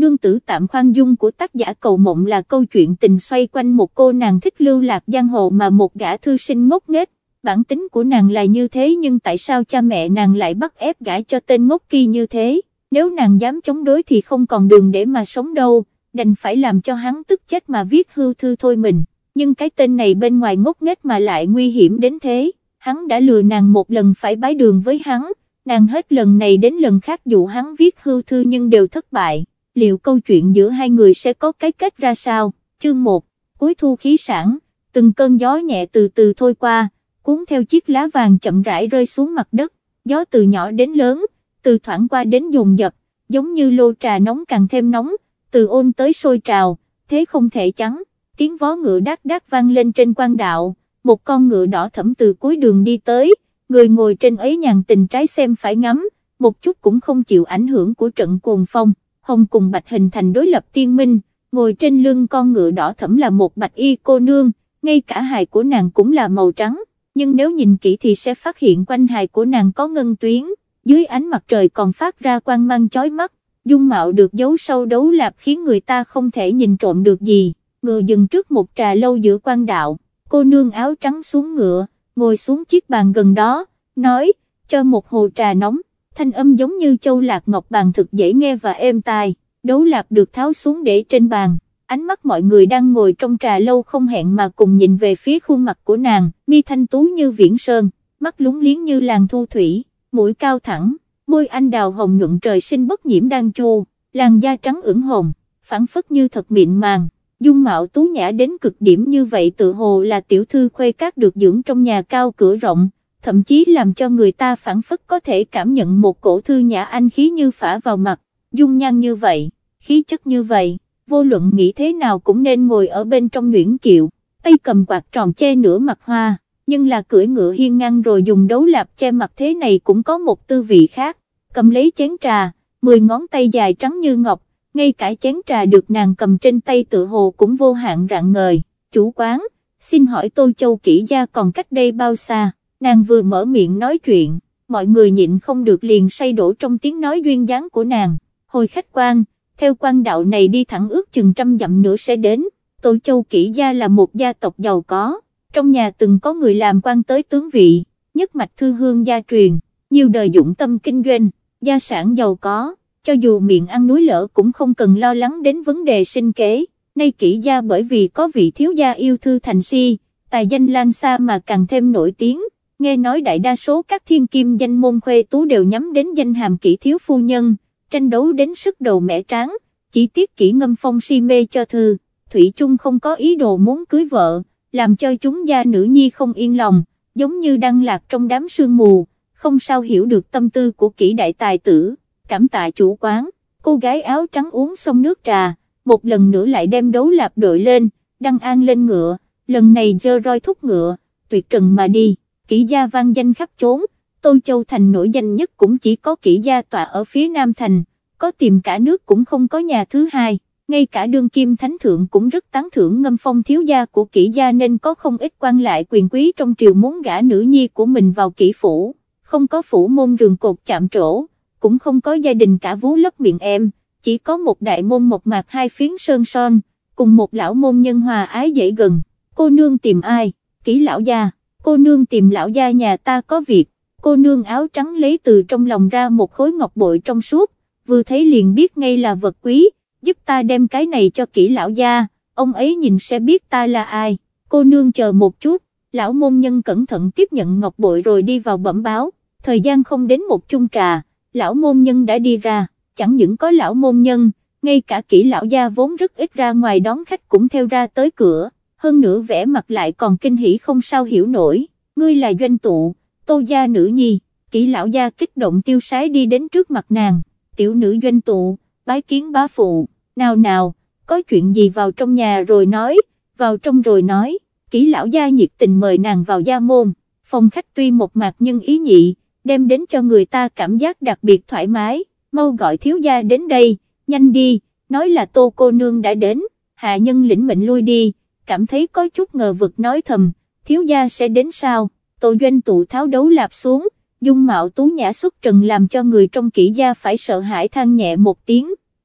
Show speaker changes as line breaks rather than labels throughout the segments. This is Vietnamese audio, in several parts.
Nương tử tạm khoan dung của tác giả Cầu Mộng là câu chuyện tình xoay quanh một cô nàng thích lưu lạc giang hồ mà một gã thư sinh ngốc nghếch. Bản tính của nàng là như thế nhưng tại sao cha mẹ nàng lại bắt ép gả cho tên ngốc kia như thế, nếu nàng dám chống đối thì không còn đường để mà sống đâu, đành phải làm cho hắn tức chết mà viết hưu thư thôi mình, nhưng cái tên này bên ngoài ngốc nghếch mà lại nguy hiểm đến thế, hắn đã lừa nàng một lần phải bái đường với hắn, nàng hết lần này đến lần khác dụ hắn viết hưu thư nhưng đều thất bại, liệu câu chuyện giữa hai người sẽ có cái kết ra sao? Chương 1, cuối thu khí sảng, từng cơn gió nhẹ từ từ thôi qua, cuốn theo chiếc lá vàng chậm rãi rơi xuống mặt đất, gió từ nhỏ đến lớn, từ thoảng qua đến dồn dập, giống như lô trà nóng càng thêm nóng, từ ôn tới sôi trào, thế không thể chắn, tiếng vó ngựa đát đát vang lên trên quan đạo, một con ngựa đỏ thẫm từ cuối đường đi tới, người ngồi trên ấy nhàn tình trái xem phải ngắm, một chút cũng không chịu ảnh hưởng của trận cuồng phong, hồng cùng bạch hình thành đối lập tiên minh, ngồi trên lưng con ngựa đỏ thẫm là một bạch y cô nương, ngay cả hài của nàng cũng là màu trắng, nhưng nếu nhìn kỹ thì sẽ phát hiện quanh hài của nàng có ngân tuyến, dưới ánh mặt trời còn phát ra quang mang chói mắt, dung mạo được giấu sau đấu lạp khiến người ta không thể nhìn trộm được gì, ngựa dừng trước một trà lâu giữa quan đạo, cô nương áo trắng xuống ngựa, ngồi xuống chiếc bàn gần đó, nói, cho một hồ trà nóng, thanh âm giống như châu lạc ngọc bàn thực dễ nghe và êm tai, đấu lạp được tháo xuống để trên bàn. Ánh mắt mọi người đang ngồi trong trà lâu không hẹn mà cùng nhìn về phía khuôn mặt của nàng, mi thanh tú như viễn sơn, mắt lúng liếng như làn thu thủy, mũi cao thẳng, môi anh đào hồng nhuận trời sinh bất nhiễm đan chu, làn da trắng ửng hồng, phảng phất như thật mịn màng, dung mạo tú nhã đến cực điểm như vậy tự hồ là tiểu thư khuê các được dưỡng trong nhà cao cửa rộng, thậm chí làm cho người ta phảng phất có thể cảm nhận một cổ thư nhã anh khí như phả vào mặt, dung nhan như vậy, khí chất như vậy. Vô luận nghĩ thế nào cũng nên ngồi ở bên trong nhuyễn kiệu, tay cầm quạt tròn che nửa mặt hoa, nhưng là cưỡi ngựa hiên ngang rồi dùng đấu lạp che mặt thế này cũng có một tư vị khác, cầm lấy chén trà, 10 ngón tay dài trắng như ngọc, ngay cả chén trà được nàng cầm trên tay tự hồ cũng vô hạn rạng ngời, chủ quán, xin hỏi Tô Châu Kỷ gia còn cách đây bao xa, nàng vừa mở miệng nói chuyện, mọi người nhịn không được liền say đổ trong tiếng nói duyên dáng của nàng, hồi khách quan. Theo quan đạo này đi thẳng ước chừng 100 dặm nữa sẽ đến, Tô Châu Kỷ gia là một gia tộc giàu có, trong nhà từng có người làm quan tới tướng vị, nhất mạch thư hương gia truyền, nhiều đời dụng tâm kinh doanh, gia sản giàu có, cho dù miệng ăn núi lở cũng không cần lo lắng đến vấn đề sinh kế, nay Kỷ gia bởi vì có vị thiếu gia yêu thư thành si, tài danh lan xa mà càng thêm nổi tiếng, nghe nói đại đa số các thiên kim danh môn khuê tú đều nhắm đến danh hàm Kỷ thiếu phu nhân. Tranh đấu đến sức đầu mẻ tráng, chỉ tiếc Kỷ Ngâm Phong si mê cho thư, thủy chung không có ý đồ muốn cưới vợ, làm cho chúng gia nữ nhi không yên lòng, giống như đang lạc trong đám sương mù, không sao hiểu được tâm tư của Kỷ đại tài tử, cảm tạ chủ quán, cô gái áo trắng uống xong nước trà, một lần nữa lại đem đấu lạp đội lên, đăng an lên ngựa, lần này giơ roi thúc ngựa, tuyệt trần mà đi, Kỷ gia vang danh khắp chốn. Tô Châu Thành nổi danh nhất cũng chỉ có Kỷ gia tọa ở phía Nam Thành, có tìm cả nước cũng không có nhà thứ hai, ngay cả đương kim thánh thượng cũng rất tán thưởng Ngâm Phong thiếu gia của Kỷ gia nên có không ít quan lại quyền quý trong triều muốn gả nữ nhi của mình vào Kỷ phủ, không có phủ môn rường cột chạm trổ, cũng không có gia đình cả vú lấp miệng em, chỉ có một đại môn mộc mạc 2 phiến sơn son, cùng một lão môn nhân hòa ái dễ gần, cô nương tìm ai, Kỷ lão gia, cô nương tìm lão gia nhà ta có việc. Cô nương áo trắng lấy từ trong lòng ra một khối ngọc bội trong suốt, vừa thấy liền biết ngay là vật quý, giúp ta đem cái này cho Kỷ lão gia, ông ấy nhìn sẽ biết ta là ai, cô nương chờ một chút, lão môn nhân cẩn thận tiếp nhận ngọc bội rồi đi vào bẩm báo, thời gian không đến một chung trà, lão môn nhân đã đi ra, chẳng những có lão môn nhân, ngay cả Kỷ lão gia vốn rất ít ra ngoài đón khách cũng theo ra tới cửa, hơn nữa vẻ mặt lại còn kinh hỉ không sao hiểu nổi, ngươi là doanh tụ. Tô gia nữ nhi, Kỷ lão gia kích động tiêu sái đi đến trước mặt nàng, tiểu nữ doanh tụ, bái kiến bá phụ, nào, có chuyện gì vào trong nhà rồi nói, vào trong rồi nói, Kỷ lão gia nhiệt tình mời nàng vào gia môn, phòng khách tuy một mạc nhưng ý nhị, đem đến cho người ta cảm giác đặc biệt thoải mái, mau gọi thiếu gia đến đây, nhanh đi, nói là Tô cô nương đã đến, hạ nhân lĩnh mệnh lui đi, cảm thấy có chút ngờ vực nói thầm, thiếu gia sẽ đến sao? Tô doanh tụ tháo đấu lạp xuống, dung mạo tú nhã xuất trần làm cho người trong Kỷ gia phải sợ hãi than nhẹ một tiếng,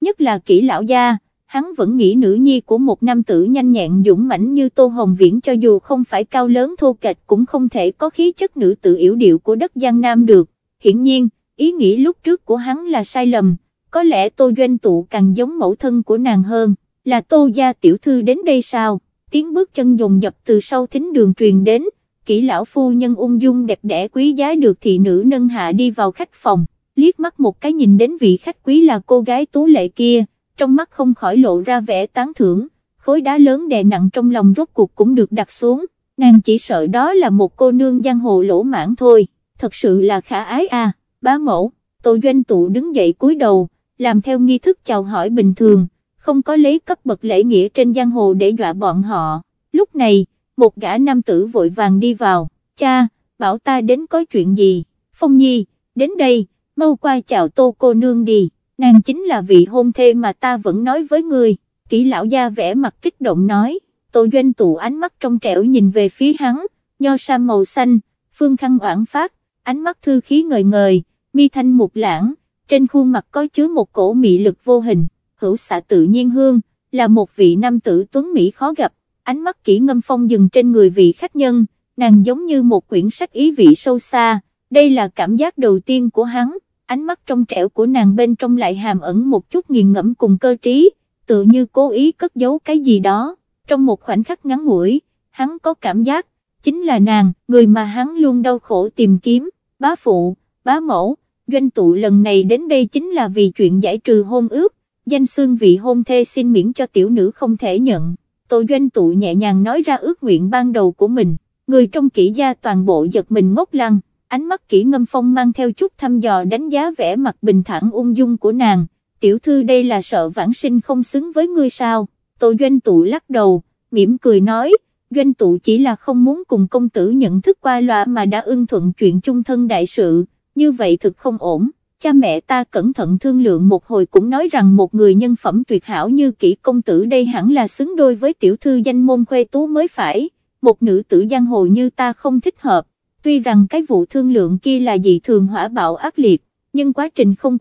nhất là Kỷ lão gia, hắn vẫn nghĩ nữ nhi của một nam tử nhanh nhẹn dũng mãnh như Tô Hồng Viễn cho dù không phải cao lớn thô kệch cũng không thể có khí chất nữ tử yểu điệu của đất Giang Nam được. Hiển nhiên, ý nghĩ lúc trước của hắn là sai lầm, có lẽ Tô Doanh Tụ càng giống mẫu thân của nàng hơn. Là Tô gia tiểu thư đến đây sao? Tiếng bước chân dồn dập từ sau thính đường truyền đến, Kỷ lão phu nhân ung dung đẹp đẽ quý giá được thị nữ nâng hạ đi vào khách phòng, liếc mắt một cái nhìn đến vị khách quý là cô gái tú lệ kia, trong mắt không khỏi lộ ra vẻ tán thưởng, khối đá lớn đè nặng trong lòng rốt cuộc cũng được đặt xuống, nàng chỉ sợ đó là một cô nương giang hồ lỗ mãn thôi, thật sự là khả ái à. Bá mẫu. Tô Doanh Tụ đứng dậy cúi đầu, làm theo nghi thức chào hỏi bình thường, không có lấy cấp bậc lễ nghĩa trên giang hồ để dọa bọn họ. Lúc này, một gã nam tử vội vàng đi vào, cha, bảo ta đến có chuyện gì? Phong Nhi, đến đây, mau qua chào Tô cô nương đi, nàng chính là vị hôn thê mà ta vẫn nói với ngươi. Kỷ lão gia vẻ mặt kích động nói. Tô Doanh Tụ ánh mắt trong trẻo nhìn về phía hắn, nho sam màu xanh, phương khăn oảng phát, ánh mắt thư khí ngời ngời, mi thanh mục lãng, trên khuôn mặt có chứa một cổ mị lực vô hình, hữu xạ tự nhiên hương, là một vị nam tử tuấn mỹ khó gặp. Ánh mắt Kỷ Ngâm Phong dừng trên người vị khách nhân, nàng giống như một quyển sách ý vị sâu xa, đây là cảm giác đầu tiên của hắn, ánh mắt trong trẻo của nàng bên trong lại hàm ẩn một chút nghiền ngẫm cùng cơ trí, tự như cố ý cất giấu cái gì đó. Trong một khoảnh khắc ngắn ngủi, hắn có cảm giác, chính là nàng, người mà hắn luôn đau khổ tìm kiếm. Bá phụ, bá mẫu, Doanh Tụ lần này đến đây chính là vì chuyện giải trừ hôn ước, danh xưng vị hôn thê xin miễn cho tiểu nữ không thể nhận. Tô Doanh Tụ nhẹ nhàng nói ra ước nguyện ban đầu của mình, người trong Kỷ gia toàn bộ giật mình ngốc lăng, ánh mắt Kỷ Ngâm Phong mang theo chút thăm dò đánh giá vẻ mặt bình thản ung dung của nàng. Tiểu thư đây là sợ vãng sinh không xứng với ngươi sao? Tô Doanh Tụ lắc đầu, mỉm cười nói, Doanh Tụ chỉ là không muốn cùng công tử nhận thức qua loa mà đã ưng thuận chuyện chung thân đại sự, như vậy thực không ổn. Cha mẹ ta cẩn thận thương lượng một hồi cũng nói rằng một người nhân phẩm tuyệt hảo như Kỷ công tử đây hẳn là xứng đôi với tiểu thư danh môn khuê tú mới phải, một nữ tử giang hồ như ta không thích hợp. Tuy rằng cái vụ thương lượng kia là dị thường hỏa bạo ác liệt, nhưng quá trình không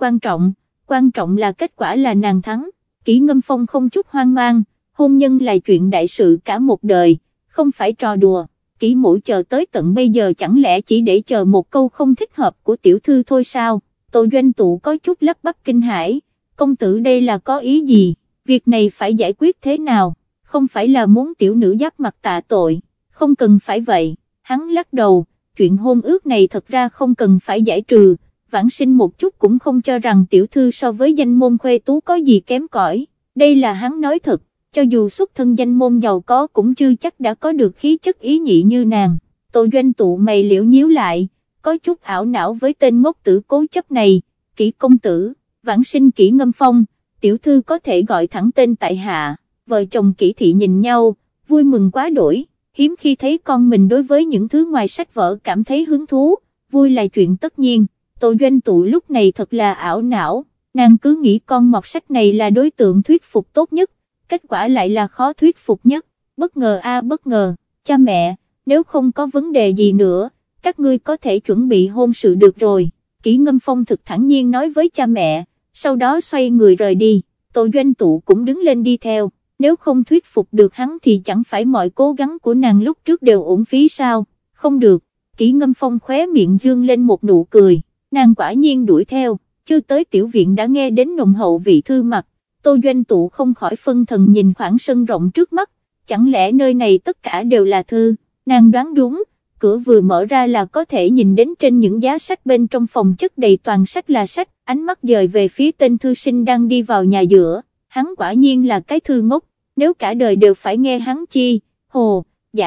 quan trọng là kết quả là nàng thắng. Kỷ Ngâm Phong không chút hoang mang, hôn nhân là chuyện đại sự cả một đời, không phải trò đùa. Kỷ mẫu chờ tới tận bây giờ chẳng lẽ chỉ để chờ một câu không thích hợp của tiểu thư thôi sao? Tô Doanh Tụ có chút lắp bắp kinh hãi, công tử đây là có ý gì, việc này phải giải quyết thế nào, không phải là muốn tiểu nữ giáp mặt tạ tội, không cần phải vậy. Hắn lắc đầu, chuyện hôn ước này thật ra không cần phải giải trừ, vãng sinh một chút cũng không cho rằng tiểu thư so với danh môn khuê tú có gì kém cỏi, đây là hắn nói thật, cho dù xuất thân danh môn giàu có cũng chưa chắc đã có được khí chất ý nhị như nàng. Tô Doanh Tụ mày liễu nhíu lại, có chút ảo não với tên ngốc tử cố chấp này. Kỷ công tử, vãng sinh Kỷ Ngâm Phong, tiểu thư có thể gọi thẳng tên tại hạ. Vợ chồng Kỷ thị nhìn nhau, vui mừng quá đổi, hiếm khi thấy con mình đối với những thứ ngoài sách vở cảm thấy hứng thú, vui là chuyện tất nhiên. Tô Doanh Tụ lúc này thật là ảo não, nàng cứ nghĩ con mọt sách này là đối tượng thuyết phục tốt nhất, kết quả lại là khó thuyết phục nhất, bất ngờ a bất ngờ. Cha mẹ, nếu không có vấn đề gì nữa, các ngươi có thể chuẩn bị hôn sự được rồi. Kỷ Ngâm Phong thực thản nhiên nói với cha mẹ, sau đó xoay người rời đi. Tô Doanh Tụ cũng đứng lên đi theo, nếu không thuyết phục được hắn thì chẳng phải mọi cố gắng của nàng lúc trước đều uổng phí sao? Không được. Kỷ Ngâm Phong khóe miệng dương lên một nụ cười, nàng quả nhiên đuổi theo, chưa tới tiểu viện đã nghe đến nồng hậu vị thư mặt. Tô Doanh Tụ không khỏi phân thần nhìn khoảng sân rộng trước mắt, chẳng lẽ nơi này tất cả đều là thư? Nàng đoán đúng, cửa vừa mở ra là có thể nhìn đến trên những giá sách bên trong phòng chất đầy toàn sách là sách, ánh mắt dời về phía tên thư sinh đang đi vào nhà giữa, hắn quả nhiên là cái thư ngốc, nếu cả đời đều phải nghe hắn chi, hồ,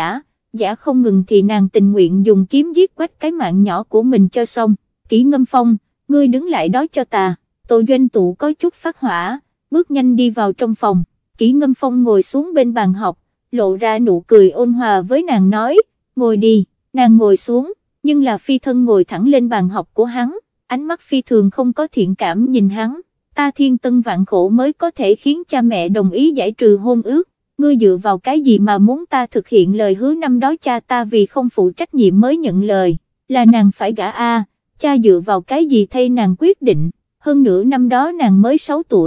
giả không ngừng thì nàng tình nguyện dùng kiếm giết quách cái mạng nhỏ của mình cho xong. Kỷ Ngâm Phong, ngươi đứng lại đó cho ta. Tô Doanh Tụ có chút phát hỏa, bước nhanh đi vào trong phòng. Kỷ Ngâm Phong ngồi xuống bên bàn học, lộ ra nụ cười ôn hòa với nàng nói, ngồi đi. Nàng ngồi xuống, nhưng là phi thân ngồi thẳng lên bàn học của hắn, ánh mắt phi thường không có thiện cảm nhìn hắn. Ta thiên tân vạn khổ mới có thể khiến cha mẹ đồng ý giải trừ hôn ước, ngươi dựa vào cái gì mà muốn ta thực hiện lời hứa năm đó cha ta vì không phụ trách nhiệm mới nhận lời, là nàng phải gả a, cha dựa vào cái gì thay nàng quyết định, hơn nữa năm đó nàng mới 6 tuổi,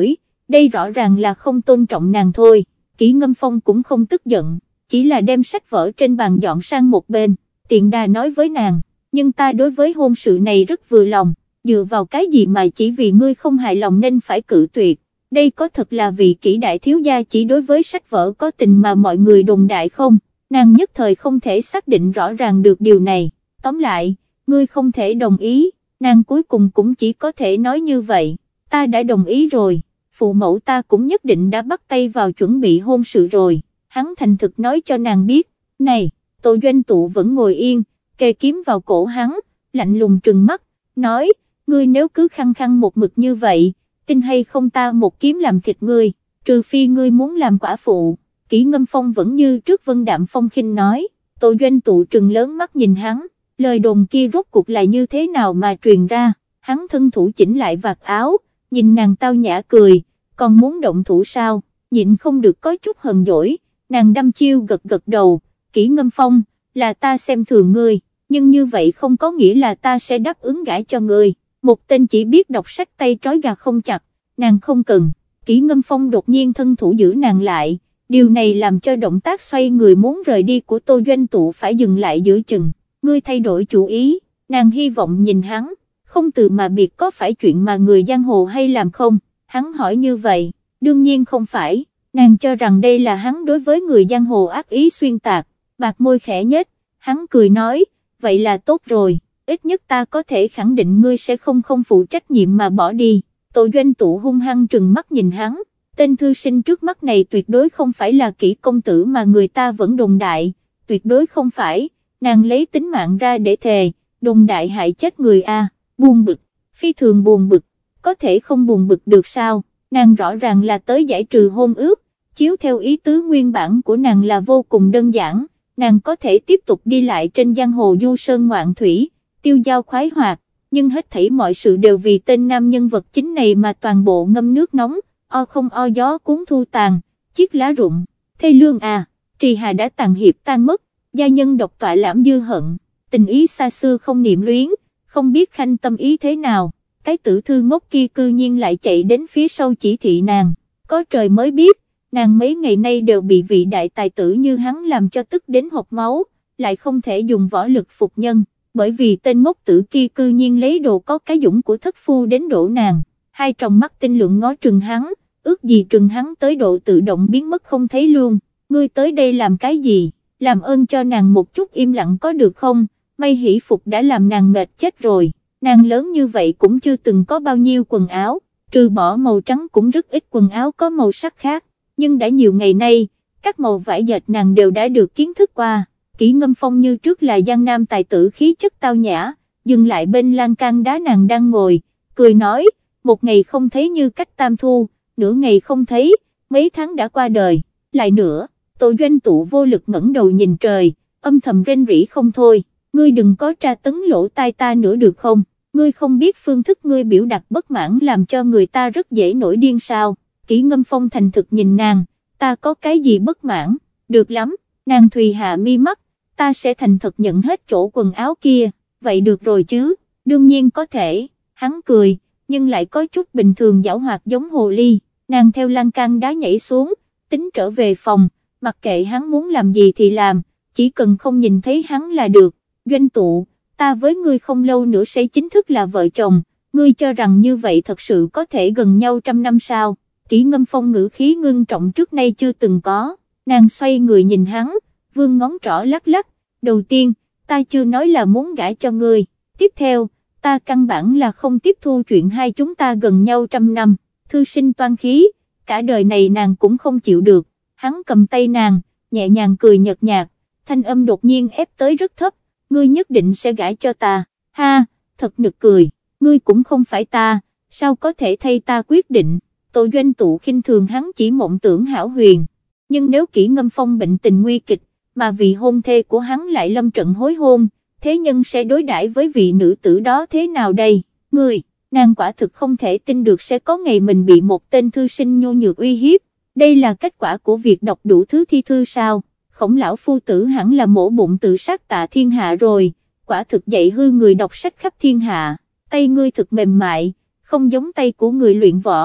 đây rõ ràng là không tôn trọng nàng thôi. Kỷ Ngâm Phong cũng không tức giận, chỉ là đem sách vở trên bàn dọn sang một bên, tiện đà nói với nàng, nhưng ta đối với hôn sự này rất vừa lòng, dựa vào cái gì mà chỉ vì ngươi không hài lòng nên phải cự tuyệt, đây có thật là vì Kỷ đại thiếu gia chỉ đối với sách vở có tình mà mọi người đồn đại không? Nàng nhất thời không thể xác định rõ ràng được điều này, tóm lại, ngươi không thể đồng ý, nàng cuối cùng cũng chỉ có thể nói như vậy, ta đã đồng ý rồi, phụ mẫu ta cũng nhất định đã bắt tay vào chuẩn bị hôn sự rồi, hắn thành thực nói cho nàng biết. Này, Tô Doanh Tụ vẫn ngồi yên, kề kiếm vào cổ hắn, lạnh lùng trừng mắt, nói, ngươi nếu cứ khăng khăng một mực như vậy, tin hay không ta một kiếm làm thịt ngươi, trừ phi ngươi muốn làm quả phụ. Kỷ Ngâm Phong vẫn như trước vân đạm phong khinh nói. Tô Doanh Tụ trừng lớn mắt nhìn hắn, lời đồn kia rốt cuộc là như thế nào mà truyền ra, hắn thân thủ chỉnh lại vạt áo, nhìn nàng tao nhã cười, còn muốn động thủ sao, nhịn không được có chút hờn dỗi, nàng đăm chiêu gật gật đầu. Kỷ Ngâm Phong, là ta xem thường ngươi, nhưng như vậy không có nghĩa là ta sẽ đáp ứng gả cho ngươi, một tên chỉ biết đọc sách tay trói gà không chặt, nàng không cần. Kỷ Ngâm Phong đột nhiên thân thủ giữ nàng lại, điều này làm cho động tác xoay người muốn rời đi của Tô Doanh Tụ phải dừng lại giữa chừng. Ngươi thay đổi chủ ý, nàng hy vọng nhìn hắn, không từ mà biệt có phải chuyện mà người giang hồ hay làm không, hắn hỏi như vậy, đương nhiên không phải, nàng cho rằng đây là hắn đối với người giang hồ ác ý xuyên tạc, bạc môi khẽ nhếch, hắn cười nói, vậy là tốt rồi, ít nhất ta có thể khẳng định ngươi sẽ không phụ trách nhiệm mà bỏ đi. Tô Doanh Tụ hung hăng trừng mắt nhìn hắn, tên thư sinh trước mắt này tuyệt đối không phải là Kỷ công tử mà người ta vẫn đồn đại, tuyệt đối không phải. Nàng lấy tính mạng ra để thề, đồn đại hại chết người a, buồn bực, phi thường buồn bực, có thể không buồn bực được sao, nàng rõ ràng là tới giải trừ hôn ước, chiếu theo ý tứ nguyên bản của nàng là vô cùng đơn giản, nàng có thể tiếp tục đi lại trên giang hồ du sơn ngoạn thủy, tiêu dao khoái hoạt, nhưng hết thảy mọi sự đều vì tên nam nhân vật chính này mà toàn bộ ngâm nước nóng, o không o gió cuốn thu tàn, chiếc lá rụng, thê lương à, trì hà đã tàn hiệp tan mất. Gia nhân độc tọa lãm dư hận, tình ý xa xưa không niệm luyến, không biết khanh tâm ý thế nào, cái tử thư ngốc kia cư nhiên lại chạy đến phía sau chỉ thị nàng, có trời mới biết, nàng mấy ngày nay đều bị vị đại tài tử như hắn làm cho tức đến hộc máu, lại không thể dùng võ lực phục nhân, bởi vì tên ngốc tử kia cư nhiên lấy đồ có cái dũng của thất phu đến đổ nàng, hai tròng mắt tinh lượng ngó trừng hắn, ước gì trừng hắn tới độ tự động biến mất không thấy luôn, ngươi tới đây làm cái gì? Làm ơn cho nàng một chút im lặng có được không, May Hỷ Phục đã làm nàng mệt chết rồi, nàng lớn như vậy cũng chưa từng có bao nhiêu quần áo, trừ bỏ màu trắng cũng rất ít quần áo có màu sắc khác, nhưng đã nhiều ngày nay, các màu vải dệt nàng đều đã được kiến thức qua. Kỷ Ngâm Phong như trước là giang nam tài tử khí chất tao nhã, dừng lại bên lan can đá nàng đang ngồi, cười nói, một ngày không thấy như cách tam thu, nửa ngày không thấy, mấy tháng đã qua đời, lại nữa. Tô Doanh Tụ vô lực ngẩng đầu nhìn trời, âm thầm rên rỉ không thôi, ngươi đừng có tra tấn lỗ tai ta nữa được không, ngươi không biết phương thức ngươi biểu đạt bất mãn làm cho người ta rất dễ nổi điên sao. Kỷ Ngâm Phong thành thực nhìn nàng, ta có cái gì bất mãn, được lắm, nàng Thùy hạ mi mắt, ta sẽ thành thật nhận hết chỗ quần áo kia, vậy được rồi chứ, đương nhiên có thể, hắn cười, nhưng lại có chút bình thường giảo hoạt giống hồ ly, nàng theo lan can đá nhảy xuống, tính trở về phòng. Mặc kệ hắn muốn làm gì thì làm, chỉ cần không nhìn thấy hắn là được. Doanh Tụ, ta với ngươi không lâu nữa sẽ chính thức là vợ chồng, ngươi cho rằng như vậy thật sự có thể gần nhau 100 năm sao? Kỷ Ngâm Phong ngữ khí ngưng trọng trước nay chưa từng có, nàng xoay người nhìn hắn, vươn ngón trỏ lắc lắc, đầu tiên, ta chưa nói là muốn gả cho ngươi, tiếp theo, ta căn bản là không tiếp thu chuyện hai chúng ta gần nhau 100 năm, thư sinh toan khí, cả đời này nàng cũng không chịu được. Hắn cầm tay nàng, nhẹ nhàng cười nhợt nhạt, thanh âm đột nhiên ép tới rất thấp, ngươi nhất định sẽ gả cho ta, ha, thật nực cười, ngươi cũng không phải ta, sao có thể thay ta quyết định. Tô Doanh Tụ khinh thường hắn chỉ mộng tưởng hão huyền, nhưng nếu Kỷ Ngâm Phong bệnh tình nguy kịch, mà vị hôn thê của hắn lại lâm trận hối hôn, thế nhân sẽ đối đãi với vị nữ tử đó thế nào đây, ngươi, nàng quả thực không thể tin được sẽ có ngày mình bị một tên thư sinh nhu nhược uy hiếp. Đây là kết quả của việc đọc đủ thứ thi thư sao, Khổng lão phu tử hẳn là mổ bụng tự sát tạ thiên hạ rồi, quả thực dạy hư người đọc sách khắp thiên hạ, tay ngươi thực mềm mại, không giống tay của người luyện võ.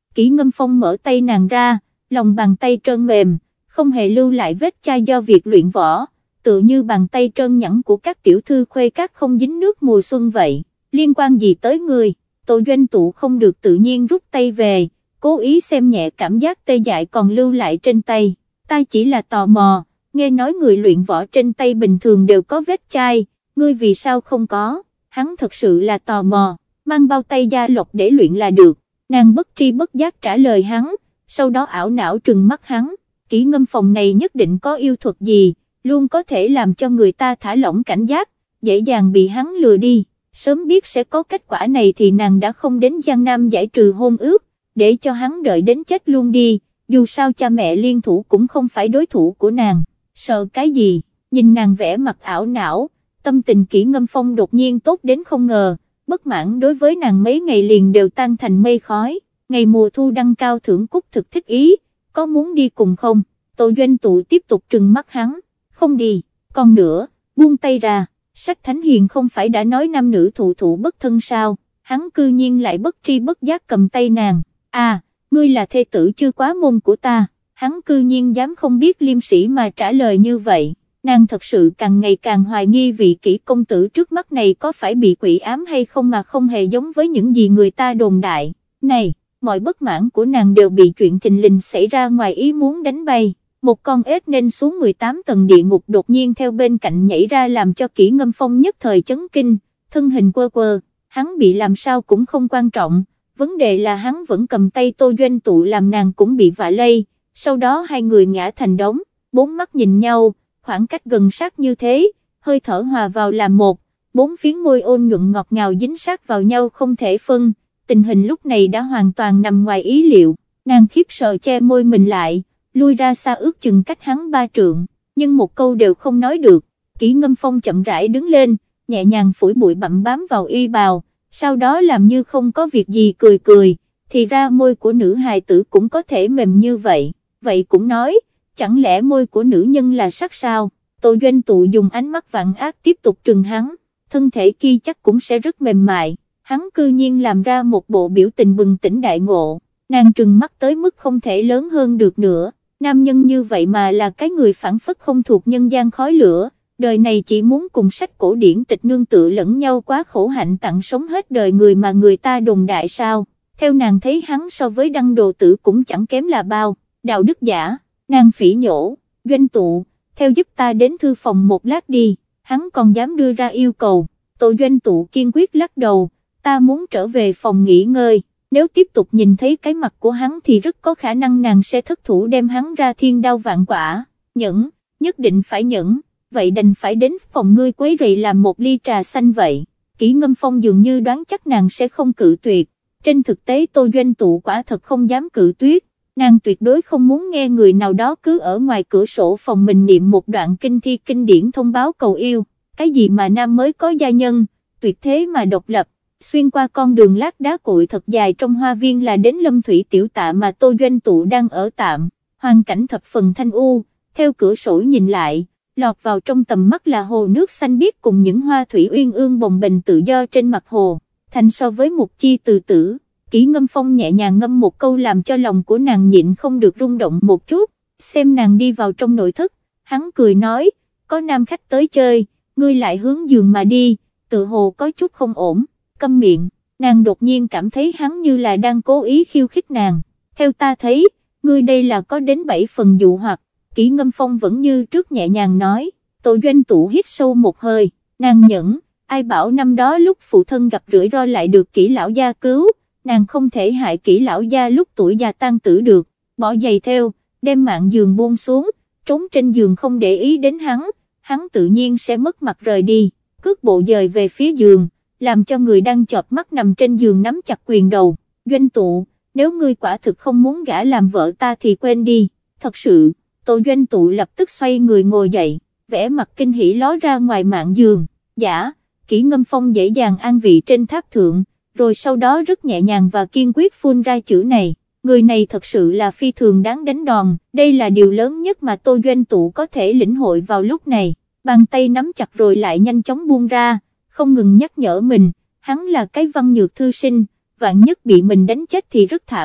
Kỷ Ngâm Phong mở tay nàng ra, lòng bàn tay trơn mềm, không hề lưu lại vết chai do việc luyện võ, tựa như bàn tay trơn nhẵn của các tiểu thư khuê các không dính nước mùa xuân vậy. Liên quan gì tới người? Tô Doanh Tụ không được tự nhiên rút tay về, cố ý xem nhẹ cảm giác tê dại còn lưu lại trên tay. Ta chỉ là tò mò, nghe nói người luyện võ trên tay bình thường đều có vết chai, ngươi vì sao không có? Hắn thật sự là tò mò, mang bao tay da lộc để luyện là được. Nàng bất tri bất giác trả lời hắn, sau đó ảo não trừng mắt hắn. Kỷ Ngâm Phong này nhất định có yêu thuật gì, luôn có thể làm cho người ta thả lỏng cảnh giác, dễ dàng bị hắn lừa đi. Sớm biết sẽ có kết quả này thì nàng đã không đến Giang Nam giải trừ hôn ước, để cho hắn đợi đến chết luôn đi, dù sao cha mẹ liên thủ cũng không phải đối thủ của nàng. Sợ cái gì? Nhìn nàng vẻ mặt ảo não, tâm tình Kỷ Ngâm Phong đột nhiên tốt đến không ngờ, bất mãn đối với nàng mấy ngày liền đều tan thành mây khói. Ngày mùa thu đăng cao thưởng cúc thực thích ý, có muốn đi cùng không? Tô Doanh Tụ tiếp tục trừng mắt hắn, không đi, còn nữa, buông tay ra. Sách Thánh Hiền không phải đã nói nam nữ thụ thụ bất thân sao? Hắn cư nhiên lại bất tri bất giác cầm tay nàng. À, ngươi là thê tử chưa quá môn của ta. Hắn cư nhiên dám không biết liêm sỉ mà trả lời như vậy. Nàng thật sự càng ngày càng hoài nghi vị Kỷ công tử trước mắt này có phải bị quỷ ám hay không mà không hề giống với những gì người ta đồn đại. Này, mọi bất mãn của nàng đều bị chuyện thình lình xảy ra ngoài ý muốn đánh bay. Một con ếch nên xuống 18 tầng địa ngục đột nhiên theo bên cạnh nhảy ra làm cho Kỷ Ngâm Phong nhất thời chấn kinh, thân hình quơ quơ, hắn bị làm sao cũng không quan trọng, vấn đề là hắn vẫn cầm tay Tô Doanh Tụ làm nàng cũng bị vạ lây, sau đó hai người ngã thành đống, bốn mắt nhìn nhau, khoảng cách gần sát như thế, hơi thở hòa vào làm một, bốn phiến môi ôn nhuận ngọt ngào dính sát vào nhau không thể phân, tình hình lúc này đã hoàn toàn nằm ngoài ý liệu, nàng khiếp sợ che môi mình lại, lui ra xa ước chừng cách hắn 3 trượng, nhưng một câu đều không nói được. Kỷ Ngâm Phong chậm rãi đứng lên, nhẹ nhàng phủi bụi bặm bám vào y bào, sau đó làm như không có việc gì cười cười, thì ra môi của nữ hài tử cũng có thể mềm như vậy, vậy cũng nói, chẳng lẽ môi của nữ nhân là sắc sao? Tô Doanh Tụ dùng ánh mắt vạn ác tiếp tục trừng hắn, thân thể kia chắc cũng sẽ rất mềm mại, hắn cư nhiên làm ra một bộ biểu tình bừng tỉnh đại ngộ, nàng trừng mắt tới mức không thể lớn hơn được nữa. Nam nhân như vậy mà là cái người phản phất không thuộc nhân gian khói lửa, đời này chỉ muốn cùng sách cổ điển tịch nương tựa lẫn nhau quá khổ hạnh tặng sống hết đời người mà người ta đồn đại sao? Theo nàng thấy hắn so với Đăng Đồ Tử cũng chẳng kém là bao, đạo đức giả, nàng phỉ nhổ, Doanh Tụ, theo giúp ta đến thư phòng một lát đi, hắn còn dám đưa ra yêu cầu, Tô Doanh Tụ kiên quyết lắc đầu, ta muốn trở về phòng nghỉ ngơi. Nếu tiếp tục nhìn thấy cái mặt của hắn thì rất có khả năng nàng sẽ thất thủ đem hắn ra thiên đao vạn quả, nhẫn, nhất định phải nhẫn, vậy đành phải đến phòng ngươi quấy rầy làm một ly trà xanh vậy. Kỷ Ngâm Phong dường như đoán chắc nàng sẽ không cự tuyệt, trên thực tế Tô Doanh Tụ quả thật không dám cự tuyệt, nàng tuyệt đối không muốn nghe người nào đó cứ ở ngoài cửa sổ phòng mình niệm một đoạn kinh thi kinh điển thông báo cầu yêu, cái gì mà nam mới có gia nhân, tuyệt thế mà độc lập. Xuyên qua con đường lát đá cuội thật dài trong hoa viên là đến Lâm Thủy Tiểu Tạ mà Tô Doanh Tụ đang ở tạm, hoàn cảnh thập phần thanh u, theo cửa sổ nhìn lại, lọt vào trong tầm mắt là hồ nước xanh biếc cùng những hoa thủy uyên ương bồng bềnh tự do trên mặt hồ, thành so với một chi từ tử. Kỷ Ngâm Phong nhẹ nhàng ngâm một câu làm cho lòng của nàng nhịn không được rung động một chút, xem nàng đi vào trong nội thất, hắn cười nói, có nam khách tới chơi, ngươi lại hướng giường mà đi, tự hồ có chút không ổn. Câm miệng, nàng đột nhiên cảm thấy hắn như là đang cố ý khiêu khích nàng, theo ta thấy, ngươi đây là có đến 7 phần dụ hoặc. Kỷ Ngâm Phong vẫn như trước nhẹ nhàng nói, Tô Doanh Tụ hít sâu một hơi, nàng nhẫn, ai bảo năm đó lúc phụ thân gặp rủi ro lại được Kỷ lão gia cứu, nàng không thể hại Kỷ lão gia lúc tuổi già tan tử được, bỏ giày theo, đem mạng giường buông xuống, trốn trên giường không để ý đến hắn tự nhiên sẽ mất mặt rời đi, cước bộ dời về phía giường, làm cho người đang chợp mắt nằm trên giường nắm chặt quyền đầu. Doanh Tụ, nếu ngươi quả thực không muốn gả làm vợ ta thì quên đi, thật sự. Tô Doanh Tụ lập tức xoay người ngồi dậy, vẻ mặt kinh hỉ ló ra ngoài mạn giường, giả, Kỷ Ngâm Phong dễ dàng an vị trên tháp thượng, rồi sau đó rất nhẹ nhàng và kiên quyết phun ra chữ này, người này thật sự là phi thường đáng đánh đòn, đây là điều lớn nhất mà Tô Doanh Tụ có thể lĩnh hội vào lúc này, bàn tay nắm chặt rồi lại nhanh chóng buông ra, không ngừng nhắc nhở mình, hắn là cái văn nhược thư sinh, vạn nhất bị mình đánh chết thì rất thảm,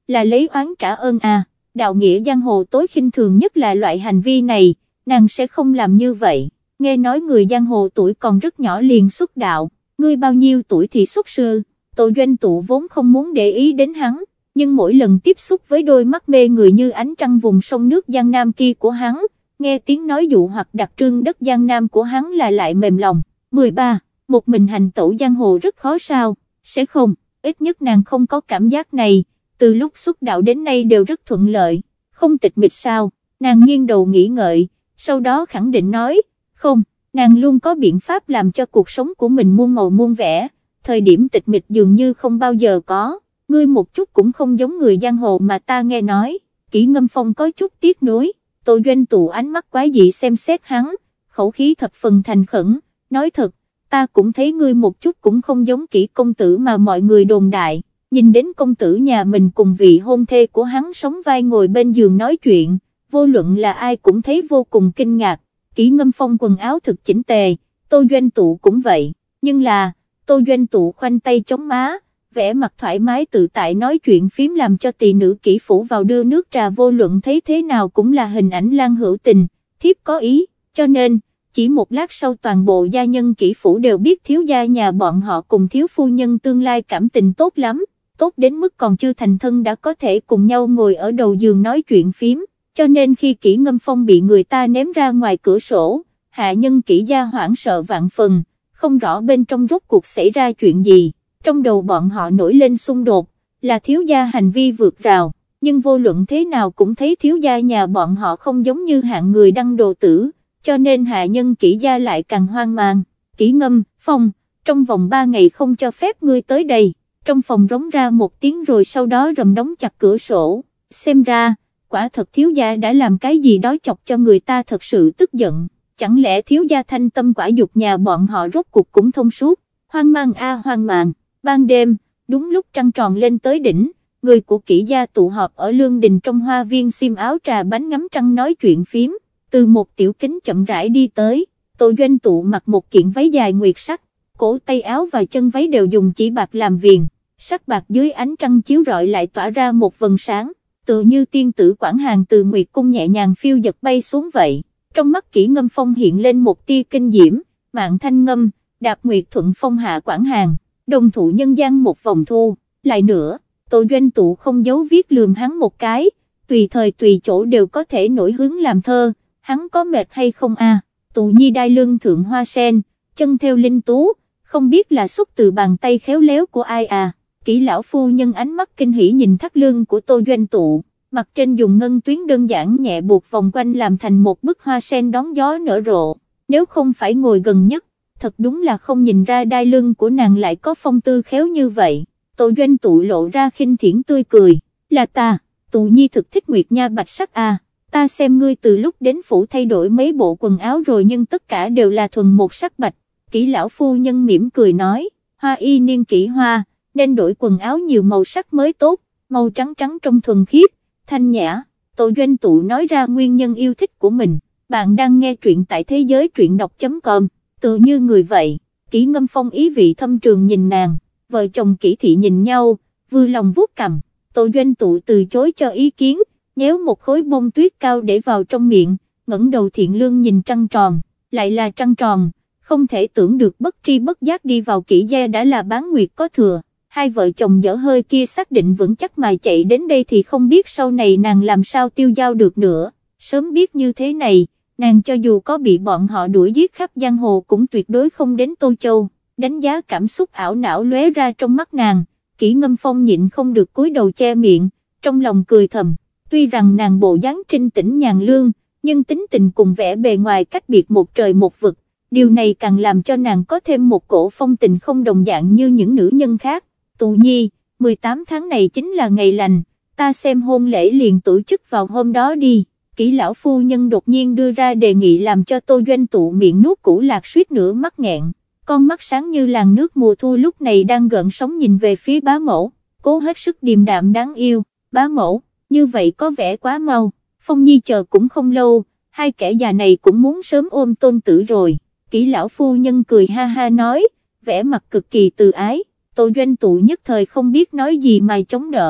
là lấy oán trả ơn à, đạo nghĩa giang hồ tối khinh thường nhất là loại hành vi này, nàng sẽ không làm như vậy. Nghe nói người giang hồ tuổi còn rất nhỏ liền xuất đạo, ngươi bao nhiêu tuổi thì xuất sư, Tô Doanh Tụ vốn không muốn để ý đến hắn, nhưng mỗi lần tiếp xúc với đôi mắt mê người như ánh trăng vùng sông nước Giang Nam kia của hắn, nghe tiếng nói dụ hoặc đặc trưng đất Giang Nam của hắn là lại mềm lòng. 13. Một mình hành tẩu giang hồ rất khó sao, sẽ không, ít nhất nàng không có cảm giác này, từ lúc xuất đạo đến nay đều rất thuận lợi, không tịch mịch sao, nàng nghiêng đầu nghĩ ngợi, sau đó khẳng định nói, không, nàng luôn có biện pháp làm cho cuộc sống của mình muôn màu muôn vẻ, thời điểm tịch mịch dường như không bao giờ có, ngươi một chút cũng không giống người giang hồ mà ta nghe nói. Kỷ Ngâm Phong có chút tiếc nuối. Tô Doanh Tụ ánh mắt quái dị xem xét hắn, khẩu khí thập phần thành khẩn, nói thật, ta cũng thấy ngươi một chút cũng không giống Kỷ công tử mà mọi người đồn đại, nhìn đến công tử nhà mình cùng vị hôn thê của hắn sống vai ngồi bên giường nói chuyện, vô luận là ai cũng thấy vô cùng kinh ngạc. Kỷ Ngâm Phong quần áo thực chỉnh tề, Tô Doanh Tụ cũng vậy, nhưng là, Tô Doanh Tụ khoanh tay chống má, vẻ mặt thoải mái tự tại nói chuyện phím làm cho tỳ nữ kỹ phủ vào đưa nước trà vô luận thấy thế nào cũng là hình ảnh Lan Hữu Tình, thiếp có ý, cho nên, chỉ một lát sau toàn bộ gia nhân kỹ phủ đều biết thiếu gia nhà bọn họ cùng thiếu phu nhân tương lai cảm tình tốt lắm, tốt đến mức còn chưa thành thân đã có thể cùng nhau ngồi ở đầu giường nói chuyện phím, cho nên khi Kỷ Ngâm Phong bị người ta ném ra ngoài cửa sổ, hạ nhân Kỷ gia hoảng sợ vạn phần, không rõ bên trong rốt cuộc xảy ra chuyện gì. Trong đầu bọn họ nổi lên xung đột, là thiếu gia hành vi vượt rào, nhưng vô luận thế nào cũng thấy thiếu gia nhà bọn họ không giống như hạng người đăng đồ tử, cho nên hạ nhân Kỷ gia lại càng hoang mang. Kỷ Ngâm Phong, trong vòng 3 ngày không cho phép ngươi tới đây, trong phòng rống ra một tiếng rồi sau đó rầm đóng chặt cửa sổ, xem ra, quả thật thiếu gia đã làm cái gì đó chọc cho người ta thật sự tức giận, chẳng lẽ thiếu gia thanh tâm quả dục nhà bọn họ rốt cuộc cũng thông suốt, hoang mang a hoang mang. Ban đêm, đúng lúc trăng tròn lên tới đỉnh, người của Kỷ gia tụ họp ở lương đình trong hoa viên xiêm áo trà bánh ngắm trăng nói chuyện phím, từ một tiểu kính chậm rãi đi tới, Tô Doanh Tụ mặc một kiện váy dài nguyệt sắc, cổ tay áo và chân váy đều dùng chỉ bạc làm viền, sắc bạc dưới ánh trăng chiếu rọi lại tỏa ra một vầng sáng, tựa như tiên tử Quảng Hàn từ nguyệt cung nhẹ nhàng phiêu dật bay xuống vậy. Trong mắt Kỷ Ngâm Phong hiện lên một tia kinh diễm, Mạng Thanh Ngâm, đạp nguyệt thuận phong hạ Quảng Hàn, đồng thụ nhân gian một vòng thu, lại nữa, Tô Doanh Tụ không giấu viết lườm hắn một cái, tùy thời tùy chỗ đều có thể nổi hướng làm thơ, hắn có mệt hay không a? Tụ nhi đai lưng thượng hoa sen, chân theo linh tú, không biết là xuất từ bàn tay khéo léo của ai à? Kỷ lão phu nhân ánh mắt kinh hỉ nhìn thắt lưng của Tô Doanh Tụ, mặt trên dùng ngân tuyến đơn giản nhẹ buộc vòng quanh làm thành một bức hoa sen đón gió nở rộ, nếu không phải ngồi gần nhất, thật đúng là không nhìn ra đai lưng của nàng lại có phong tư khéo như vậy. Tô Doanh Tụ lộ ra khinh thiển tươi cười, là ta, Tụ nhi thực thích Nguyệt Nha bạch sắc à, ta xem ngươi từ lúc đến phủ thay đổi mấy bộ quần áo rồi nhưng tất cả đều là thuần một sắc bạch. Kỷ lão phu nhân mỉm cười nói, hoa y niên kỷ hoa, nên đổi quần áo nhiều màu sắc mới tốt, màu trắng trắng trong thuần khiết, thanh nhã. Tô Doanh Tụ nói ra nguyên nhân yêu thích của mình. Bạn đang nghe truyện tại thế giới truyện đọc.com, tự như người vậy. Kỷ Ngâm Phong ý vị thâm trường nhìn nàng, vợ chồng Kỷ thị nhìn nhau, vui lòng vuốt cằm. Tô Doanh Tụ từ chối cho ý kiến, nhéo một khối bông tuyết cao để vào trong miệng, ngẩng đầu thiện lương nhìn trăng tròn, lại là trăng tròn, không thể tưởng được bất tri bất giác đi vào Kỷ gia đã là bán nguyệt có thừa. Hai vợ chồng dở hơi kia xác định vững chắc mà chạy đến đây thì không biết sau này nàng làm sao tiêu dao được nữa, sớm biết như thế này, nàng cho dù có bị bọn họ đuổi giết khắp giang hồ cũng tuyệt đối không đến Tô Châu. Đánh giá cảm xúc ảo não lóe ra trong mắt nàng, Kỷ Ngâm Phong nhịn không được cúi đầu che miệng, trong lòng cười thầm, tuy rằng nàng bộ dáng trinh tĩnh nhàn lương, nhưng tính tình cùng vẻ bề ngoài cách biệt một trời một vực, điều này càng làm cho nàng có thêm một cổ phong tình không đồng dạng như những nữ nhân khác. Tụ nhi, 18 tháng này chính là ngày lành, ta xem hôn lễ liền tổ chức vào hôm đó đi. Kỷ lão phu nhân đột nhiên đưa ra đề nghị làm cho Tô Doanh Tụ miệng nuốt củ lạc suýt nữa mắc nghẹn, con mắt sáng như làn nước mùa thu lúc này đang gợn sóng nhìn về phía bá mẫu, cố hết sức điềm đạm đáng yêu. Bá mẫu, như vậy có vẻ quá mau, Phong Nhi chờ cũng không lâu, hai kẻ già này cũng muốn sớm ôm tôn tử rồi. Kỷ lão phu nhân cười ha ha nói, vẻ mặt cực kỳ từ ái. Tô Doanh Tụ nhất thời không biết nói gì mà chống đỡ,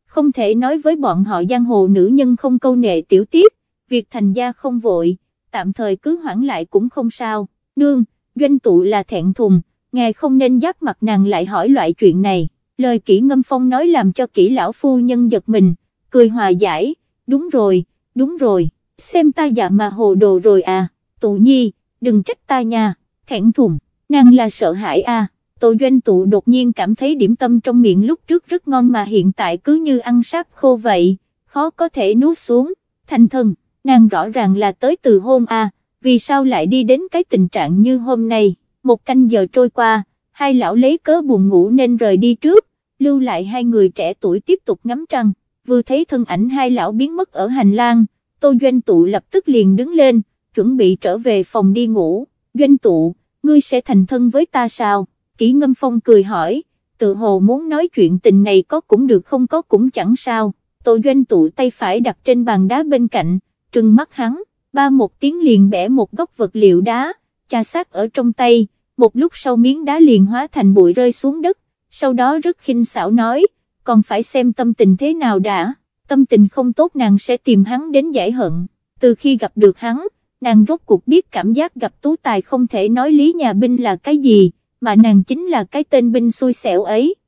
không thể nói với bọn họ giang hồ nữ nhân không câu nệ tiểu tiết, việc thành gia không vội, tạm thời cứ hoãn lại cũng không sao. Nương, Doanh Tụ là thẹn thùng, ngài không nên giáp mặt nàng lại hỏi loại chuyện này. Lời Kỷ Ngâm Phong nói làm cho Kỷ lão phu nhân giật mình, cười hòa giải, đúng rồi, xem ta dạ mà hồ đồ rồi à, Tụ nhi, đừng trách ta nha, thẹn thùng, nàng là sợ hãi à. Tô Doanh Tụ đột nhiên cảm thấy điểm tâm trong miệng lúc trước rất ngon mà hiện tại cứ như ăn sáp khô vậy, khó có thể nuốt xuống. Thành thân, nàng rõ ràng là tới từ hôm à, vì sao lại đi đến cái tình trạng như hôm nay. Một canh giờ trôi qua, hai lão lấy cớ buồn ngủ nên rời đi trước, lưu lại hai người trẻ tuổi tiếp tục ngắm trăng. Vừa thấy thân ảnh hai lão biến mất ở hành lang, Tô Doanh Tụ lập tức liền đứng lên, chuẩn bị trở về phòng đi ngủ. Doanh Tụ, ngươi sẽ thành thân với ta sao? Kỷ Ngâm Phong cười hỏi, tự hồ muốn nói chuyện tình này có cũng được không có cũng chẳng sao. Tô Doanh Tụ tay phải đặt trên bàn đá bên cạnh, trừng mắt hắn, ba một tiếng liền bẻ một góc vật liệu đá, chà sát ở trong tay, một lúc sau miếng đá liền hóa thành bụi rơi xuống đất, sau đó rất khinh xảo nói, còn phải xem tâm tình thế nào đã, tâm tình không tốt nàng sẽ tìm hắn đến giải hận. Từ khi gặp được hắn, nàng rốt cuộc biết cảm giác gặp tú tài không thể nói lý nhà binh là cái gì, mà nàng chính là cái tên binh xui xẻo ấy.